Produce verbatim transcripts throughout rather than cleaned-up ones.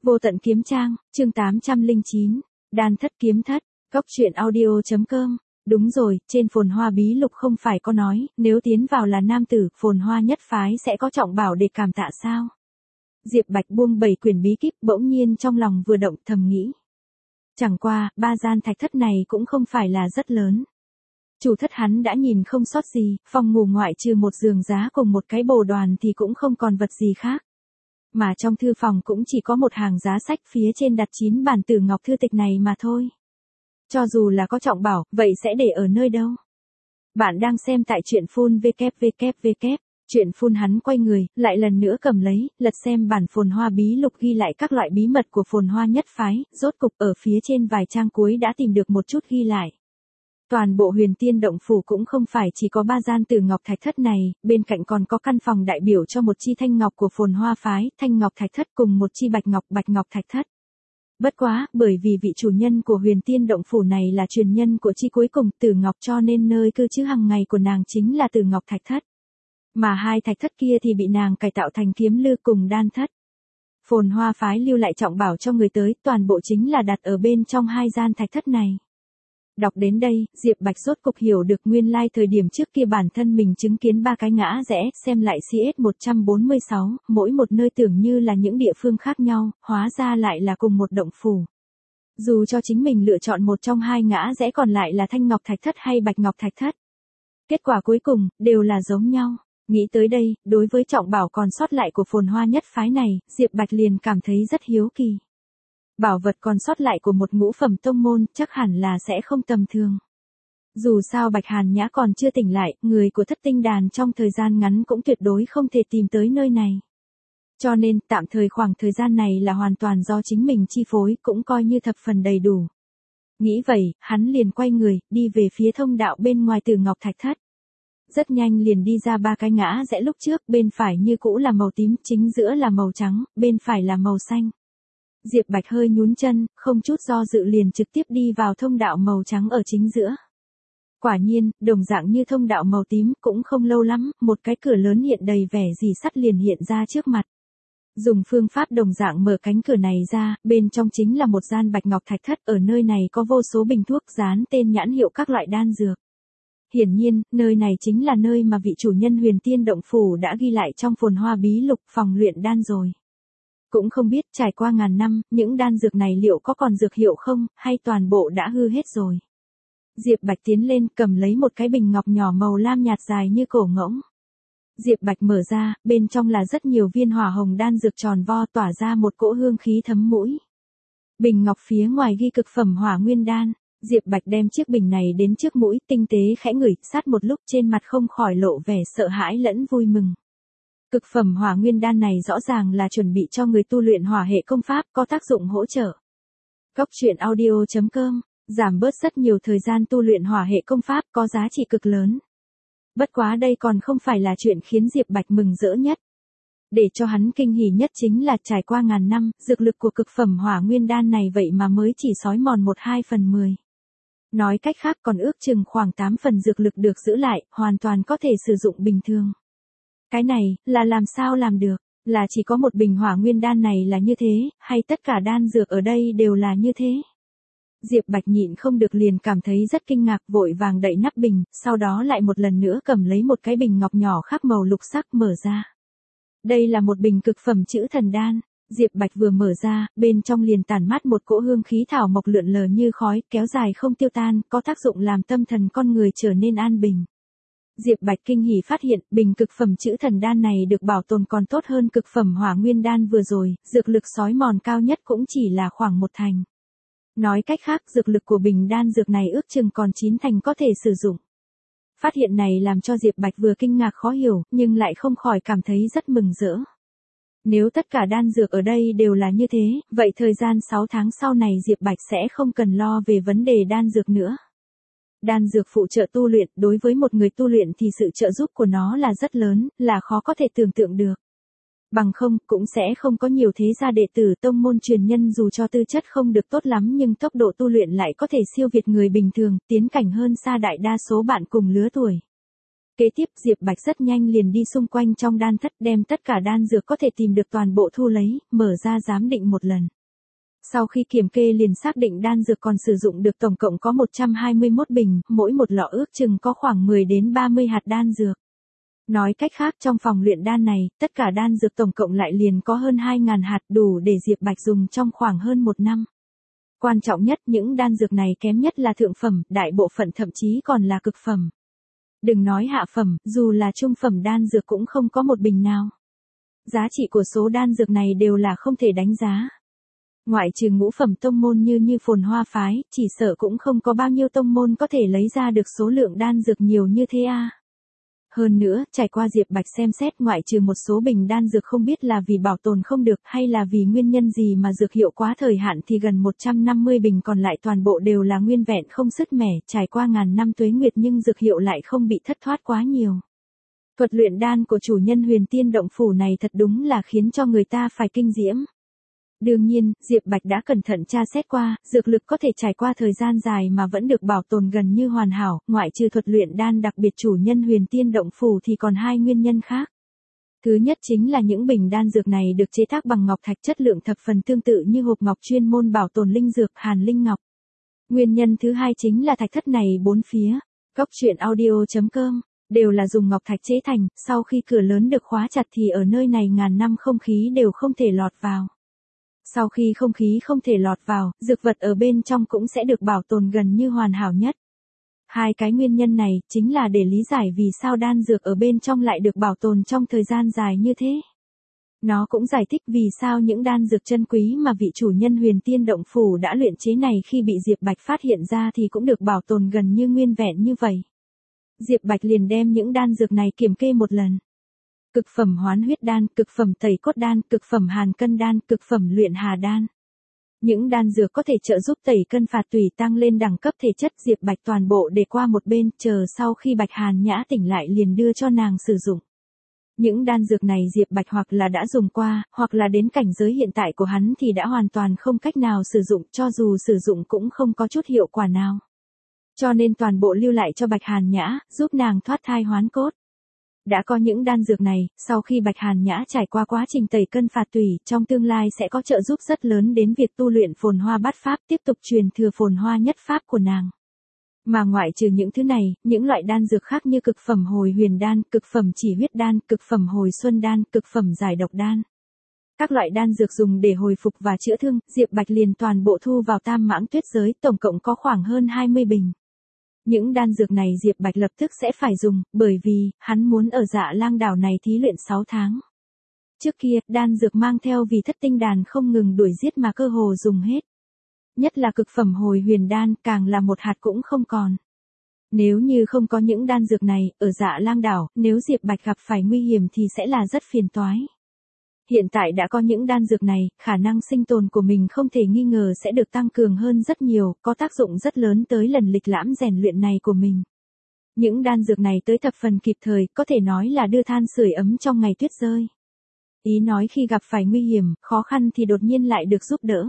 Vô tận kiếm trang, chương tám trăm lẻ chín, đan thất kiếm thất, góc truyện audio.com. Đúng rồi, trên phồn hoa bí lục không phải có nói, nếu tiến vào là nam tử, phồn hoa nhất phái sẽ có trọng bảo để cảm tạ sao? Diệp Bạch buông bảy quyển bí kíp, bỗng nhiên trong lòng vừa động thầm nghĩ. Chẳng qua, ba gian thạch thất này cũng không phải là rất lớn. Chủ thất hắn đã nhìn không sót gì, phòng ngủ ngoại trừ một giường giá cùng một cái bồ đoàn thì cũng không còn vật gì khác. Mà trong thư phòng cũng chỉ có một hàng giá sách phía trên đặt chín bản tử ngọc thư tịch này mà thôi. Cho dù là có trọng bảo, vậy sẽ để ở nơi đâu? Bạn đang xem tại truyện phun www. Truyện phun hắn quay người, lại lần nữa cầm lấy, lật xem bản phồn hoa bí lục ghi lại các loại bí mật của phồn hoa nhất phái, rốt cục ở phía trên vài trang cuối đã tìm được một chút ghi lại. Toàn bộ huyền tiên động phủ cũng không phải chỉ có ba gian tử ngọc thạch thất này, bên cạnh còn có căn phòng đại biểu cho một chi thanh ngọc của phồn hoa phái, thanh ngọc thạch thất cùng một chi bạch ngọc bạch ngọc thạch thất. Bất quá, bởi vì vị chủ nhân của huyền tiên động phủ này là truyền nhân của chi cuối cùng tử ngọc cho nên nơi cư trú hàng ngày của nàng chính là tử ngọc thạch thất. Mà hai thạch thất kia thì bị nàng cải tạo thành kiếm lư cùng đan thất. Phồn hoa phái lưu lại trọng bảo cho người tới, toàn bộ chính là đặt ở bên trong hai gian thạch thất này. Đọc đến đây, Diệp Bạch rốt cục hiểu được nguyên lai thời điểm trước kia bản thân mình chứng kiến ba cái ngã rẽ, xem lại xê ét một trăm bốn mươi sáu, mỗi một nơi tưởng như là những địa phương khác nhau, hóa ra lại là cùng một động phủ. Dù cho chính mình lựa chọn một trong hai ngã rẽ còn lại là thanh ngọc thạch thất hay bạch ngọc thạch thất. Kết quả cuối cùng, đều là giống nhau. Nghĩ tới đây, đối với trọng bảo còn sót lại của phồn hoa nhất phái này, Diệp Bạch liền cảm thấy rất hiếu kỳ. Bảo vật còn sót lại của một ngũ phẩm tông môn chắc hẳn là sẽ không tầm thường. Dù sao Bạch Hàn Nhã còn chưa tỉnh lại, người của thất tinh đàn trong thời gian ngắn cũng tuyệt đối không thể tìm tới nơi này. Cho nên tạm thời khoảng thời gian này là hoàn toàn do chính mình chi phối cũng coi như thập phần đầy đủ. Nghĩ vậy, hắn liền quay người, đi về phía thông đạo bên ngoài Tử Ngọc Thạch Thất. Rất nhanh liền đi ra ba cái ngã rẽ lúc trước, bên phải như cũ là màu tím, chính giữa là màu trắng, bên phải là màu xanh. Diệp Bạch hơi nhún chân, không chút do dự liền trực tiếp đi vào thông đạo màu trắng ở chính giữa. Quả nhiên, đồng dạng như thông đạo màu tím, cũng không lâu lắm, một cái cửa lớn hiện đầy vẻ rì sắt liền hiện ra trước mặt. Dùng phương pháp đồng dạng mở cánh cửa này ra, bên trong chính là một gian bạch ngọc thạch thất, ở nơi này có vô số bình thuốc dán tên nhãn hiệu các loại đan dược. Hiển nhiên, nơi này chính là nơi mà vị chủ nhân huyền tiên động phủ đã ghi lại trong phồn hoa bí lục phòng luyện đan rồi. Cũng không biết trải qua ngàn năm, những đan dược này liệu có còn dược hiệu không, hay toàn bộ đã hư hết rồi. Diệp Bạch tiến lên cầm lấy một cái bình ngọc nhỏ màu lam nhạt dài như cổ ngỗng. Diệp Bạch mở ra, bên trong là rất nhiều viên hỏa hồng đan dược tròn vo tỏa ra một cỗ hương khí thấm mũi. Bình ngọc phía ngoài ghi cực phẩm hỏa nguyên đan. Diệp Bạch đem chiếc bình này đến trước mũi, tinh tế khẽ ngửi, sát một lúc trên mặt không khỏi lộ vẻ sợ hãi lẫn vui mừng. Cực phẩm hỏa nguyên đan này rõ ràng là chuẩn bị cho người tu luyện hỏa hệ công pháp, có tác dụng hỗ trợ. Góc truyện audio.com, giảm bớt rất nhiều thời gian tu luyện hỏa hệ công pháp, có giá trị cực lớn. Bất quá đây còn không phải là chuyện khiến Diệp Bạch mừng rỡ nhất. Để cho hắn kinh hỉ nhất chính là trải qua ngàn năm, dược lực của cực phẩm hỏa nguyên đan này vậy mà mới chỉ xói mòn một hai phần mười. Nói cách khác còn ước chừng khoảng tám phần dược lực được giữ lại, hoàn toàn có thể sử dụng bình thường. Cái này, là làm sao làm được, là chỉ có một bình hỏa nguyên đan này là như thế, hay tất cả đan dược ở đây đều là như thế? Diệp Bạch nhịn không được liền cảm thấy rất kinh ngạc, vội vàng đậy nắp bình, sau đó lại một lần nữa cầm lấy một cái bình ngọc nhỏ khác màu lục sắc mở ra. Đây là một bình cực phẩm chữ thần đan. Diệp Bạch vừa mở ra, bên trong liền tản mát một cỗ hương khí thảo mộc lượn lờ như khói, kéo dài không tiêu tan, có tác dụng làm tâm thần con người trở nên an bình. Diệp Bạch kinh hỉ phát hiện, bình cực phẩm chữ thần đan này được bảo tồn còn tốt hơn cực phẩm hỏa nguyên đan vừa rồi, dược lực xói mòn cao nhất cũng chỉ là khoảng một thành. Nói cách khác, dược lực của bình đan dược này ước chừng còn chín thành có thể sử dụng. Phát hiện này làm cho Diệp Bạch vừa kinh ngạc khó hiểu, nhưng lại không khỏi cảm thấy rất mừng rỡ. Nếu tất cả đan dược ở đây đều là như thế, vậy thời gian sáu tháng sau này Diệp Bạch sẽ không cần lo về vấn đề đan dược nữa. Đan dược phụ trợ tu luyện, đối với một người tu luyện thì sự trợ giúp của nó là rất lớn, là khó có thể tưởng tượng được. Bằng không, cũng sẽ không có nhiều thế gia đệ tử tông môn truyền nhân dù cho tư chất không được tốt lắm nhưng tốc độ tu luyện lại có thể siêu việt người bình thường, tiến cảnh hơn xa đại đa số bạn cùng lứa tuổi. Kế tiếp Diệp Bạch rất nhanh liền đi xung quanh trong đan thất đem tất cả đan dược có thể tìm được toàn bộ thu lấy, mở ra giám định một lần. Sau khi kiểm kê liền xác định đan dược còn sử dụng được tổng cộng có một trăm hai mươi mốt bình, mỗi một lọ ước chừng có khoảng mười đến ba mươi hạt đan dược. Nói cách khác trong phòng luyện đan này, tất cả đan dược tổng cộng lại liền có hơn hai nghìn hạt đủ để Diệp Bạch dùng trong khoảng hơn một năm. Quan trọng nhất những đan dược này kém nhất là thượng phẩm, đại bộ phận thậm chí còn là cực phẩm. Đừng nói hạ phẩm, dù là trung phẩm đan dược cũng không có một bình nào. Giá trị của số đan dược này đều là không thể đánh giá. Ngoại trừ ngũ phẩm tông môn như như Phồn Hoa phái, chỉ sợ cũng không có bao nhiêu tông môn có thể lấy ra được số lượng đan dược nhiều như thế a. Hơn nữa, trải qua Diệp Bạch xem xét ngoại trừ một số bình đan dược không biết là vì bảo tồn không được hay là vì nguyên nhân gì mà dược hiệu quá thời hạn thì gần một trăm năm mươi bình còn lại toàn bộ đều là nguyên vẹn không sứt mẻ, trải qua ngàn năm tuế nguyệt nhưng dược hiệu lại không bị thất thoát quá nhiều. Thuật luyện đan của chủ nhân Huyền Tiên Động Phủ này thật đúng là khiến cho người ta phải kinh diễm. Đương nhiên, Diệp Bạch đã cẩn thận tra xét qua, dược lực có thể trải qua thời gian dài mà vẫn được bảo tồn gần như hoàn hảo, ngoại trừ thuật luyện đan đặc biệt chủ nhân Huyền Tiên Động Phủ thì còn hai nguyên nhân khác. Thứ nhất chính là những bình đan dược này được chế tác bằng ngọc thạch chất lượng thập phần tương tự như hộp ngọc chuyên môn bảo tồn linh dược Hàn Linh Ngọc. Nguyên nhân thứ hai chính là thạch thất này bốn phía, góc truyện audio chấm com, đều là dùng ngọc thạch chế thành, sau khi cửa lớn được khóa chặt thì ở nơi này ngàn năm không khí đều không thể lọt vào. Sau khi không khí không thể lọt vào, dược vật ở bên trong cũng sẽ được bảo tồn gần như hoàn hảo nhất. Hai cái nguyên nhân này chính là để lý giải vì sao đan dược ở bên trong lại được bảo tồn trong thời gian dài như thế. Nó cũng giải thích vì sao những đan dược chân quý mà vị chủ nhân Huyền Tiên Động Phủ đã luyện chế này khi bị Diệp Bạch phát hiện ra thì cũng được bảo tồn gần như nguyên vẹn như vậy. Diệp Bạch liền đem những đan dược này kiểm kê một lần. Cực phẩm hoán huyết đan, cực phẩm tẩy cốt đan, cực phẩm hàn cân đan, cực phẩm luyện hà đan. Những đan dược có thể trợ giúp tẩy cân phạt tủy tăng lên đẳng cấp thể chất Diệp Bạch toàn bộ để qua một bên, chờ sau khi Bạch Hàn Nhã tỉnh lại liền đưa cho nàng sử dụng. Những đan dược này Diệp Bạch hoặc là đã dùng qua, hoặc là đến cảnh giới hiện tại của hắn thì đã hoàn toàn không cách nào sử dụng, cho dù sử dụng cũng không có chút hiệu quả nào. Cho nên toàn bộ lưu lại cho Bạch Hàn Nhã, giúp nàng thoát thai hoán cốt. Đã có những đan dược này, sau khi Bạch Hàn Nhã trải qua quá trình tẩy cân phạt tủy, trong tương lai sẽ có trợ giúp rất lớn đến việc tu luyện Phồn Hoa Bát Pháp, tiếp tục truyền thừa Phồn Hoa Nhất Pháp của nàng. Mà ngoại trừ những thứ này, những loại đan dược khác như cực phẩm hồi huyền đan, cực phẩm chỉ huyết đan, cực phẩm hồi xuân đan, cực phẩm giải độc đan. Các loại đan dược dùng để hồi phục và chữa thương, Diệp Bạch liền toàn bộ thu vào Tam Mãng Tuyết giới, tổng cộng có khoảng hơn hai mươi bình. Những đan dược này Diệp Bạch lập tức sẽ phải dùng, bởi vì, hắn muốn ở Dạ Lang đảo này thí luyện sáu tháng. Trước kia, đan dược mang theo vì thất tinh đàn không ngừng đuổi giết mà cơ hồ dùng hết. Nhất là cực phẩm hồi huyền đan, càng là một hạt cũng không còn. Nếu như không có những đan dược này, ở Dạ Lang đảo, nếu Diệp Bạch gặp phải nguy hiểm thì sẽ là rất phiền toái. Hiện tại đã có những đan dược này, khả năng sinh tồn của mình không thể nghi ngờ sẽ được tăng cường hơn rất nhiều, có tác dụng rất lớn tới lần lịch lãm rèn luyện này của mình. Những đan dược này tới thập phần kịp thời, có thể nói là đưa than sưởi ấm trong ngày tuyết rơi. Ý nói khi gặp phải nguy hiểm, khó khăn thì đột nhiên lại được giúp đỡ.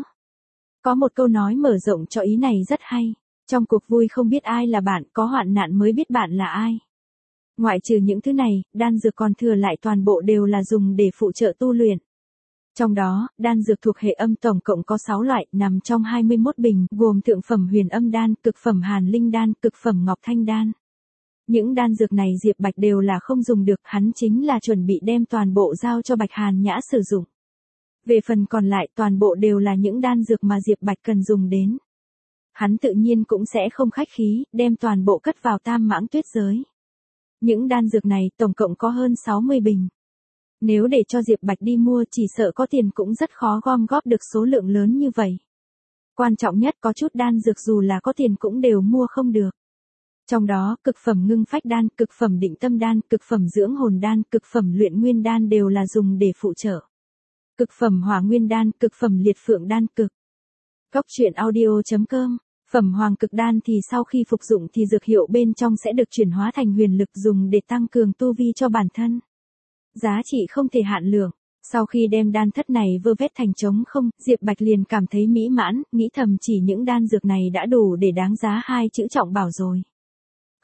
Có một câu nói mở rộng cho ý này rất hay, trong cuộc vui không biết ai là bạn, có hoạn nạn mới biết bạn là ai. Ngoại trừ những thứ này, đan dược còn thừa lại toàn bộ đều là dùng để phụ trợ tu luyện. Trong đó, đan dược thuộc hệ âm tổng cộng có sáu loại, nằm trong hai mươi mốt bình, gồm thượng phẩm huyền âm đan, cực phẩm hàn linh đan, cực phẩm ngọc thanh đan. Những đan dược này Diệp Bạch đều là không dùng được, hắn chính là chuẩn bị đem toàn bộ giao cho Bạch Hàn Nhã sử dụng. Về phần còn lại toàn bộ đều là những đan dược mà Diệp Bạch cần dùng đến. Hắn tự nhiên cũng sẽ không khách khí, đem toàn bộ cất vào Tam Mãng Tuyết giới. Những đan dược này tổng cộng có hơn sáu mươi bình. Nếu để cho Diệp Bạch đi mua chỉ sợ có tiền cũng rất khó gom góp được số lượng lớn như vậy. Quan trọng nhất có chút đan dược dù là có tiền cũng đều mua không được. Trong đó, cực phẩm ngưng phách đan, cực phẩm định tâm đan, cực phẩm dưỡng hồn đan, cực phẩm luyện nguyên đan đều là dùng để phụ trợ. Cực phẩm hỏa nguyên đan, cực phẩm liệt phượng đan cực. Góc truyện audio chấm com. Phẩm hoàng cực đan thì sau khi phục dụng thì dược hiệu bên trong sẽ được chuyển hóa thành huyền lực dùng để tăng cường tu vi cho bản thân. Giá trị không thể hạn lượng. Sau khi đem đan thất này vơ vét thành trống không, Diệp Bạch liền cảm thấy mỹ mãn, nghĩ thầm chỉ những đan dược này đã đủ để đáng giá hai chữ trọng bảo rồi.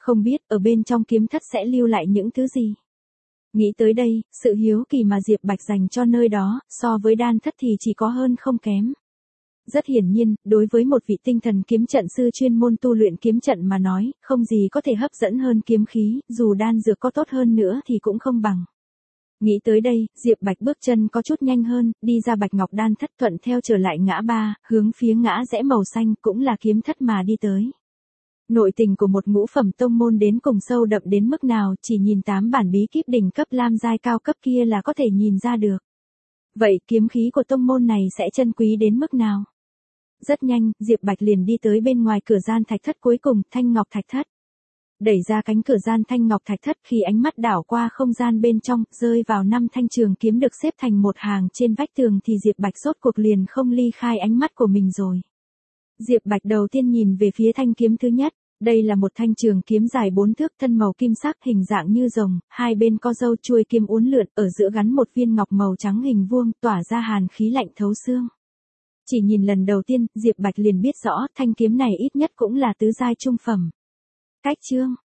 Không biết ở bên trong kiếm thất sẽ lưu lại những thứ gì. Nghĩ tới đây, sự hiếu kỳ mà Diệp Bạch dành cho nơi đó, so với đan thất thì chỉ có hơn không kém. Rất hiển nhiên, đối với một vị tinh thần kiếm trận sư chuyên môn tu luyện kiếm trận mà nói, không gì có thể hấp dẫn hơn kiếm khí, dù đan dược có tốt hơn nữa thì cũng không bằng. Nghĩ tới đây, Diệp Bạch bước chân có chút nhanh hơn, đi ra Bạch Ngọc Đan thất thuận theo trở lại ngã ba, hướng phía ngã rẽ màu xanh cũng là kiếm thất mà đi tới. Nội tình của một ngũ phẩm tông môn đến cùng sâu đậm đến mức nào, chỉ nhìn tám bản bí kíp đỉnh cấp lam giai cao cấp kia là có thể nhìn ra được. Vậy kiếm khí của tông môn này sẽ chân quý đến mức nào? Rất nhanh, Diệp Bạch liền đi tới bên ngoài cửa gian thạch thất cuối cùng, Thanh Ngọc Thạch Thất. Đẩy ra cánh cửa gian Thanh Ngọc Thạch Thất khi ánh mắt đảo qua không gian bên trong, rơi vào năm thanh trường kiếm được xếp thành một hàng trên vách tường thì Diệp Bạch rốt cuộc liền không ly khai ánh mắt của mình rồi. Diệp Bạch đầu tiên nhìn về phía thanh kiếm thứ nhất. Đây là một thanh trường kiếm dài bốn thước thân màu kim sắc hình dạng như rồng, hai bên có râu chuôi kiếm uốn lượn, ở giữa gắn một viên ngọc màu trắng hình vuông, tỏa ra hàn khí lạnh thấu xương. Chỉ nhìn lần đầu tiên, Diệp Bạch liền biết rõ, thanh kiếm này ít nhất cũng là tứ giai trung phẩm. Cách chương